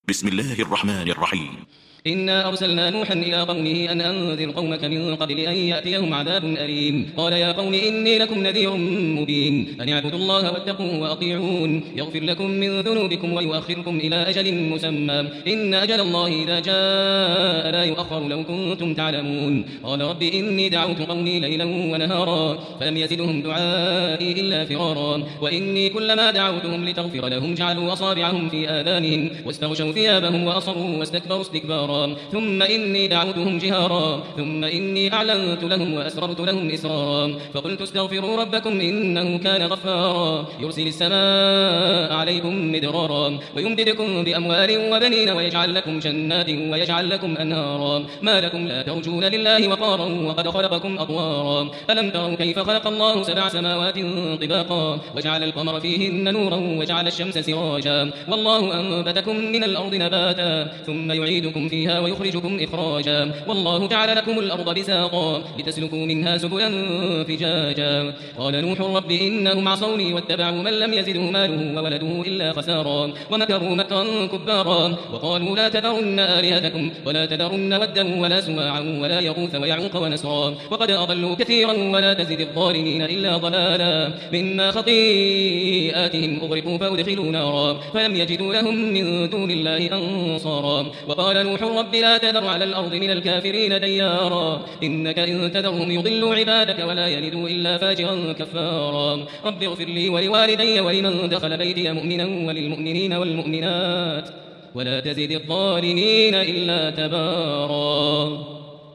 بسم الله الرحمن الرحيم. إنا أرسلنا نوحا إلى قومه أن أنذر قومك من قبل أن يأتيهم عذاب أليم. قال يا قوم إني لكم نذير مبين أن اعبدوا الله واتقوه وأطيعون يغفر لكم من ذنوبكم ويؤخركم إلى أجل مسمى إن أجل الله إذا جاء لا يؤخر لو كنتم تعلمون. قال رب إني دعوت قومي ليلا ونهارا فلم يزدهم دعائي إلا فرارا وإني كلما دعوتهم لتغفر لهم جعلوا أصابعهم في آذانهم واستغشوا ثيابهم وأصروا واستكبروا استكبارا ثم إني دعوتهم جهارا ثم إني أعلنت لهم وأسررت لهم إسرارا فقلت استغفروا ربكم إنه كان غفارا يرسل السماء عليكم مدرارا ويمددكم بأموال وبنين ويجعل لكم جنات ويجعل لكم أنهارا ما لكم لا ترجون لله وقارا وقد خلقكم أطوارا ألم تروا كيف خلق الله 7 سماوات طباقا وجعل القمر فيهن نورا وجعل الشمس سراجا والله أنبتكم من الأرض نباتا ثم يعيدكم فيها ويخرجكم إخراجا والله جعل لكم الأرض بساطا لتسلكوا منها سبلا فجاجا. قال نوح رب إنهم عصوني واتبعوا من لم يزده ماله وولده إلا خسارا ومكروا مكرا كبارا وقالوا لا تذرن آلهتكم ولا تذرن ودا ولا سواعا ولا يغوث ويعوق ونسرا وقد أضلوا كثيرا ولا تزد الظالمين إلا ضلالا مما خطيئاتهم أغرقوا فأدخلوا نارا فلم يجدوا لهم من دون الله أنصارا. وقال نوح رب لا تذر على الأرض من الكافرين ديارا إنك إن تذرهم يضلوا عبادك ولا يلدوا إلا فاجرا كفارا. رب اغفر لي ولوالدي ولمن دخل بيتي مؤمنا وللمؤمنين والمؤمنات ولا تزد الظالمين إلا تبارا.